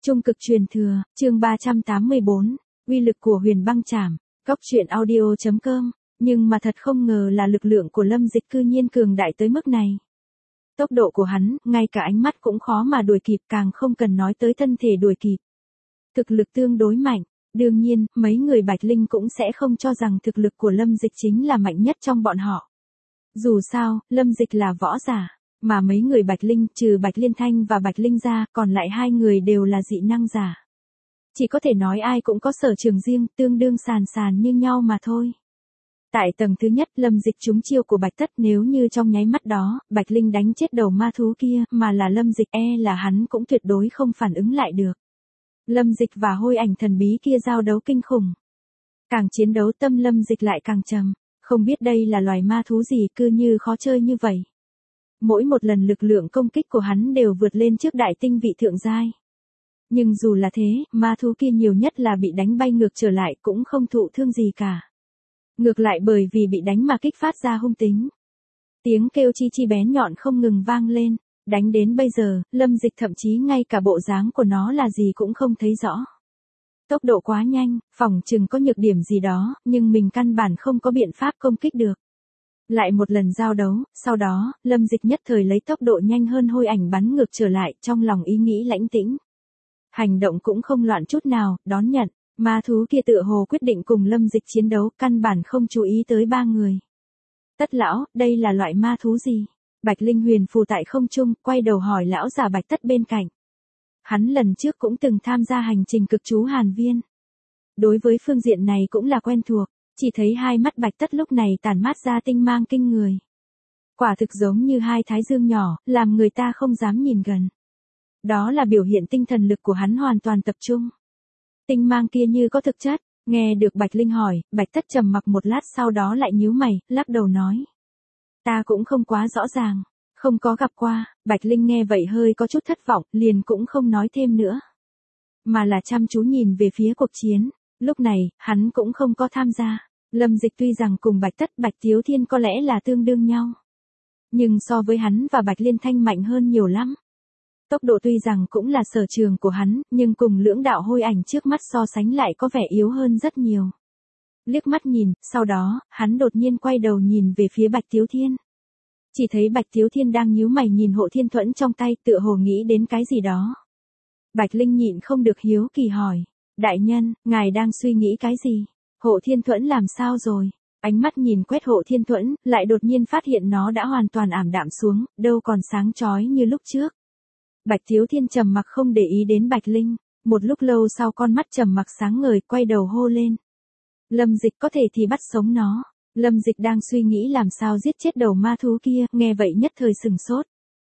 Trung cực truyền thừa, chương 384, uy lực của huyền băng trảm, Cóc truyện audio.com, nhưng mà thật không ngờ là lực lượng của Lâm Dịch cư nhiên cường đại tới mức này. Tốc độ của hắn, ngay cả ánh mắt cũng khó mà đuổi kịp, càng không cần nói tới thân thể đuổi kịp. Thực lực tương đối mạnh, đương nhiên, mấy người Bạch Linh cũng sẽ không cho rằng thực lực của Lâm Dịch chính là mạnh nhất trong bọn họ. Dù sao, Lâm Dịch là võ giả. Mà mấy người Bạch Linh trừ Bạch Liên Thanh và Bạch Linh ra, còn lại hai người đều là dị năng giả. Chỉ có thể nói ai cũng có sở trường riêng, tương đương sàn như nhau mà thôi. Tại tầng thứ nhất, Lâm Dịch trúng chiêu của Bạch Tất, nếu như trong nháy mắt đó, Bạch Linh đánh chết đầu ma thú kia, mà là Lâm Dịch là hắn cũng tuyệt đối không phản ứng lại được. Lâm Dịch và hôi ảnh thần bí kia giao đấu kinh khủng. Càng chiến đấu tâm Lâm Dịch lại càng trầm, không biết đây là loài ma thú gì cư như khó chơi như vậy. Mỗi một lần lực lượng công kích của hắn đều vượt lên trước đại tinh vị thượng giai. Nhưng dù là thế, ma thú kia nhiều nhất là bị đánh bay ngược trở lại cũng không thụ thương gì cả. Ngược lại bởi vì bị đánh mà kích phát ra hung tính. Tiếng kêu chi chi bén nhọn không ngừng vang lên, đánh đến bây giờ, Lâm Dịch thậm chí ngay cả bộ dáng của nó là gì cũng không thấy rõ. Tốc độ quá nhanh, phỏng chừng có nhược điểm gì đó, nhưng mình căn bản không có biện pháp công kích được. Lại một lần giao đấu, sau đó, Lâm Dịch nhất thời lấy tốc độ nhanh hơn hôi ảnh bắn ngược trở lại, trong lòng ý nghĩ lãnh tĩnh. Hành động cũng không loạn chút nào, đón nhận, ma thú kia tựa hồ quyết định cùng Lâm Dịch chiến đấu, căn bản không chú ý tới ba người. Tất lão, đây là loại ma thú gì? Bạch Linh huyền phù tại không trung, quay đầu hỏi lão già Bạch Tất bên cạnh. Hắn lần trước cũng từng tham gia hành trình cực chú Hàn Viên. Đối với phương diện này cũng là quen thuộc. Chỉ thấy hai mắt Bạch Tất lúc này tản mát ra tinh mang kinh người. Quả thực giống như hai thái dương nhỏ, làm người ta không dám nhìn gần. Đó là biểu hiện tinh thần lực của hắn hoàn toàn tập trung. Tinh mang kia như có thực chất, nghe được Bạch Linh hỏi, Bạch Tất trầm mặc một lát sau đó lại nhíu mày, lắc đầu nói. Ta cũng không quá rõ ràng, không có gặp qua, Bạch Linh nghe vậy hơi có chút thất vọng, liền cũng không nói thêm nữa. Mà là chăm chú nhìn về phía cuộc chiến. Lúc này, hắn cũng không có tham gia. Lâm Dịch tuy rằng cùng Bạch Tất Bạch Tiếu Thiên có lẽ là tương đương nhau. Nhưng so với hắn và Bạch Liên Thanh mạnh hơn nhiều lắm. Tốc độ tuy rằng cũng là sở trường của hắn, nhưng cùng lưỡng đạo hôi ảnh trước mắt so sánh lại có vẻ yếu hơn rất nhiều. Liếc mắt nhìn, sau đó, hắn đột nhiên quay đầu nhìn về phía Bạch Tiếu Thiên. Chỉ thấy Bạch Tiếu Thiên đang nhíu mày nhìn hộ thiên thuẫn trong tay, tựa hồ nghĩ đến cái gì đó. Bạch Linh nhịn không được hiếu kỳ hỏi. Đại nhân, ngài đang suy nghĩ cái gì? Hộ thiên thuẫn làm sao rồi? Ánh mắt nhìn quét hộ thiên thuẫn, lại đột nhiên phát hiện nó đã hoàn toàn ảm đạm xuống, đâu còn sáng chói như lúc trước. Bạch Tiếu Thiên trầm mặc không để ý đến Bạch Linh, một lúc lâu sau con mắt trầm mặc sáng ngời quay đầu hô lên. Lâm Dịch có thể thì bắt sống nó. Lâm Dịch đang suy nghĩ làm sao giết chết đầu ma thú kia, nghe vậy nhất thời sừng sốt.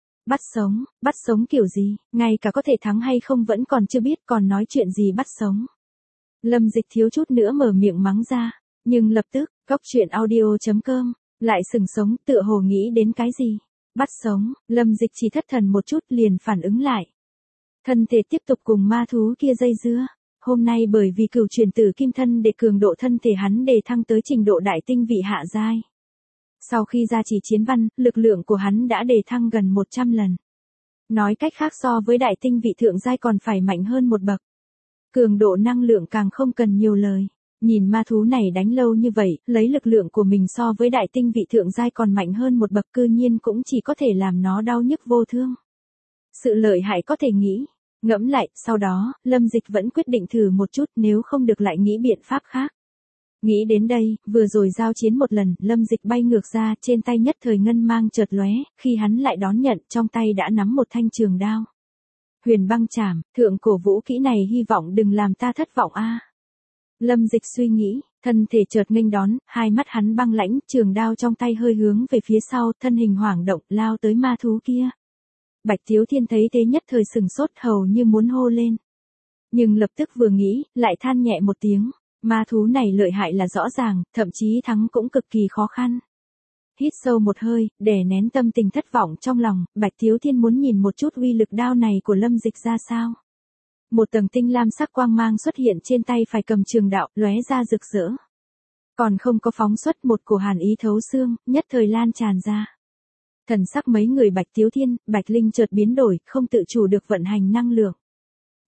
Bắt sống kiểu gì, ngay cả có thể thắng hay không vẫn còn chưa biết, còn nói chuyện gì bắt sống. Lâm Dịch thiếu chút nữa mở miệng mắng ra, nhưng lập tức, Cóc truyện audio.com, lại sừng sống, tựa hồ nghĩ đến cái gì. Bắt sống, Lâm Dịch chỉ thất thần một chút liền phản ứng lại. Thân thể tiếp tục cùng ma thú kia dây dưa. Hôm nay bởi vì cửu truyền tử kim thân để cường độ thân thể hắn đề thăng tới trình độ đại tinh vị hạ giai. Sau khi ra chỉ chiến văn, lực lượng của hắn đã đề thăng gần 100 lần. Nói cách khác so với đại tinh vị thượng giai còn phải mạnh hơn một bậc. Cường độ năng lượng càng không cần nhiều lời. Nhìn ma thú này đánh lâu như vậy, lấy lực lượng của mình so với đại tinh vị thượng giai còn mạnh hơn một bậc, cư nhiên cũng chỉ có thể làm nó đau nhức vô thương. Sự lợi hại có thể nghĩ. Ngẫm lại, sau đó, Lâm Dịch vẫn quyết định thử một chút, nếu không được lại nghĩ biện pháp khác. Nghĩ đến đây, vừa rồi giao chiến một lần, Lâm Dịch bay ngược ra, trên tay nhất thời ngân mang chợt lóe, khi hắn lại đón nhận, trong tay đã nắm một thanh trường đao. Huyền băng trảm, thượng cổ vũ kỹ này hy vọng đừng làm ta thất vọng a. Lâm Dịch suy nghĩ, thân thể chợt nghênh đón, hai mắt hắn băng lãnh, trường đao trong tay hơi hướng về phía sau, thân hình hoảng động, lao tới ma thú kia. Bạch Tiếu Thiên thấy thế nhất thời sừng sốt, hầu như muốn hô lên. Nhưng lập tức vừa nghĩ, lại than nhẹ một tiếng. Ma thú này lợi hại là rõ ràng, thậm chí thắng cũng cực kỳ khó khăn. Hít sâu một hơi, để nén tâm tình thất vọng trong lòng, Bạch Tiếu Thiên muốn nhìn một chút uy lực đao này của Lâm Dịch ra sao. Một tầng tinh lam sắc quang mang xuất hiện trên tay phải cầm trường đạo, lóe ra rực rỡ. Còn không có phóng xuất một cổ hàn ý thấu xương, nhất thời lan tràn ra. Thần sắc mấy người Bạch Tiếu Thiên, Bạch Linh chợt biến đổi, không tự chủ được vận hành năng lượng.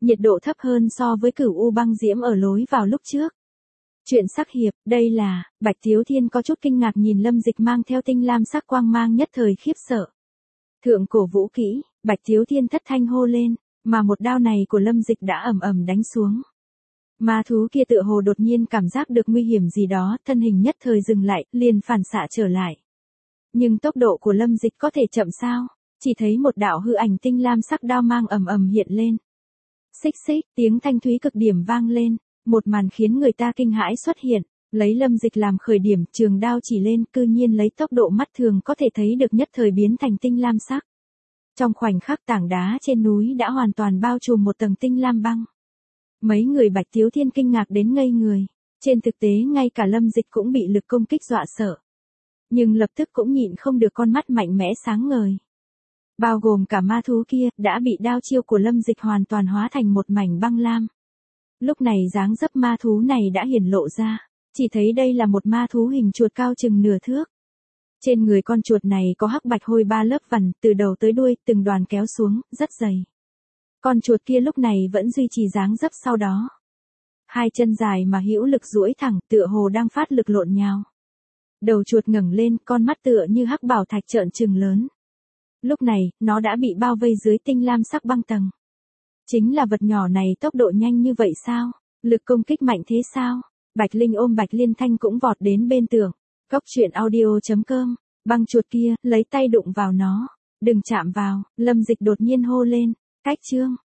nhiệt độ thấp hơn so với Cửu U băng diễm ở lối vào lúc trước. Chuyện sắc hiệp, đây là, Bạch Thiếu Thiên có chút kinh ngạc nhìn Lâm Dịch mang theo tinh lam sắc quang mang nhất thời khiếp sợ. Thượng cổ vũ kỹ, Bạch Thiếu Thiên thất thanh hô lên, mà một đao này của Lâm Dịch đã ầm ầm đánh xuống. Ma thú kia tựa hồ đột nhiên cảm giác được nguy hiểm gì đó, thân hình nhất thời dừng lại, liền phản xạ trở lại. Nhưng tốc độ của Lâm Dịch có thể chậm sao? Chỉ thấy một đạo hư ảnh tinh lam sắc đao mang ầm ầm hiện lên. Xích xích, tiếng thanh thúy cực điểm vang lên, một màn khiến người ta kinh hãi xuất hiện, lấy Lâm Dịch làm khởi điểm, trường đao chỉ lên, cư nhiên lấy tốc độ mắt thường có thể thấy được nhất thời biến thành tinh lam sắc. Trong khoảnh khắc tảng đá trên núi đã hoàn toàn bao trùm một tầng tinh lam băng. Mấy người Bạch Thiếu Thiên kinh ngạc đến ngây người, trên thực tế ngay cả Lâm Dịch cũng bị lực công kích dọa sợ. Nhưng lập tức cũng nhịn không được con mắt mạnh mẽ sáng ngời. Bao gồm cả ma thú kia, đã bị đao chiêu của Lâm Dịch hoàn toàn hóa thành một mảnh băng lam. Lúc này dáng dấp ma thú này đã hiển lộ ra, chỉ thấy đây là một ma thú hình chuột cao chừng nửa thước. Trên người con chuột này có hắc bạch hôi 3 lớp vằn, từ đầu tới đuôi, từng đoàn kéo xuống, rất dày. Con chuột kia lúc này vẫn duy trì dáng dấp sau đó. Hai chân dài mà hữu lực duỗi thẳng, tựa hồ đang phát lực lộn nhào. Đầu chuột ngẩng lên, con mắt tựa như hắc bảo thạch trợn trừng lớn. Lúc này, nó đã bị bao vây dưới tinh lam sắc băng tầng. Chính là vật nhỏ này tốc độ nhanh như vậy sao? Lực công kích mạnh thế sao? Bạch Linh ôm Bạch Liên Thanh cũng vọt đến bên tường. Cốc truyện audio.com, băng chuột kia, lấy tay đụng vào nó. Đừng chạm vào, Lâm Dịch đột nhiên hô lên. Cách chương.